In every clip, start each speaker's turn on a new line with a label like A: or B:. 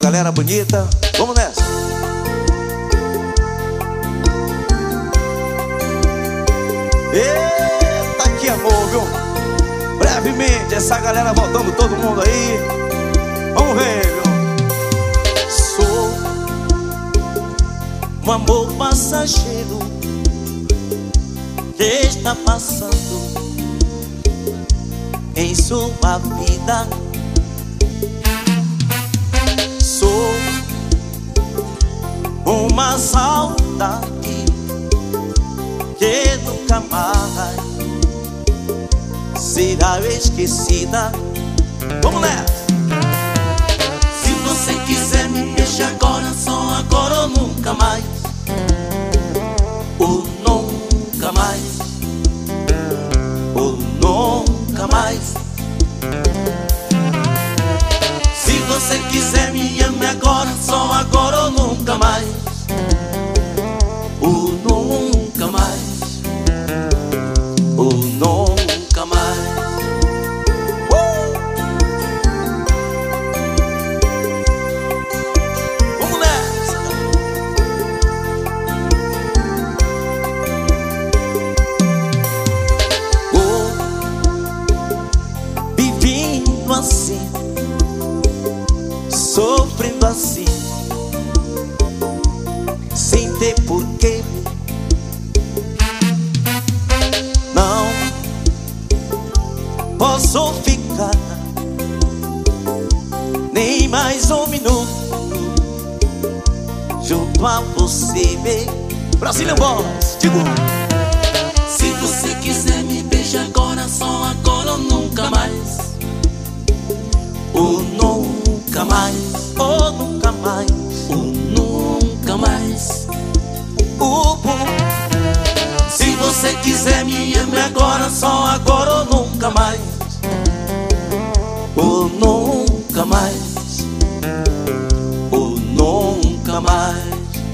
A: galera bonita. Vamos nessa. Eita, que amor, viu? Brevemente, essa galera voltando, todo mundo aí. Vamos ver, viu?
B: Sou um amor passageiro que está passando em sua vida. Sou uma saudade que nunca mais será esquecida.
A: Vamos nessa.
B: Se você quiser me deixar agora, só agora ou nunca mais. Ou nunca mais. Ou nunca mais. Se você quiser me amar agora, só agora ou nunca mais. Ou nunca mais. Ou nunca mais.
A: Vamos nessa.
B: Vivendo assim, sofrendo assim, sem ter porquê. Não posso ficar nem mais um minuto junto a você, baby.
A: Brasília Boys, digo.
B: Se você quiser me beijar agora, só agora ou nunca mais. Ou nunca mais. Ou nunca mais. Ou nunca mais. Se você quiser me amar agora, só agora ou nunca mais. Ou nunca mais. Ou nunca mais.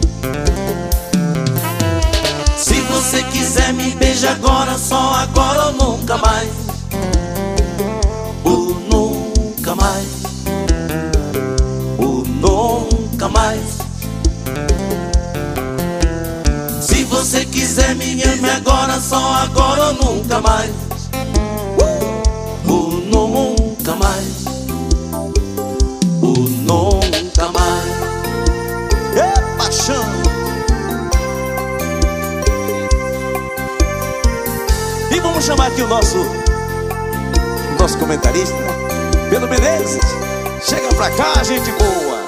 B: Se você quiser me beijar agora, só agora ou nunca mais. Ou nunca mais. Ou nunca mais. Se você quiser me amar agora, só agora ou nunca mais. Ou nunca mais. Ou nunca mais.
A: É paixão. E vamos chamar aqui o nosso comentarista, Pedro Menezes. Chega pra cá, gente boa.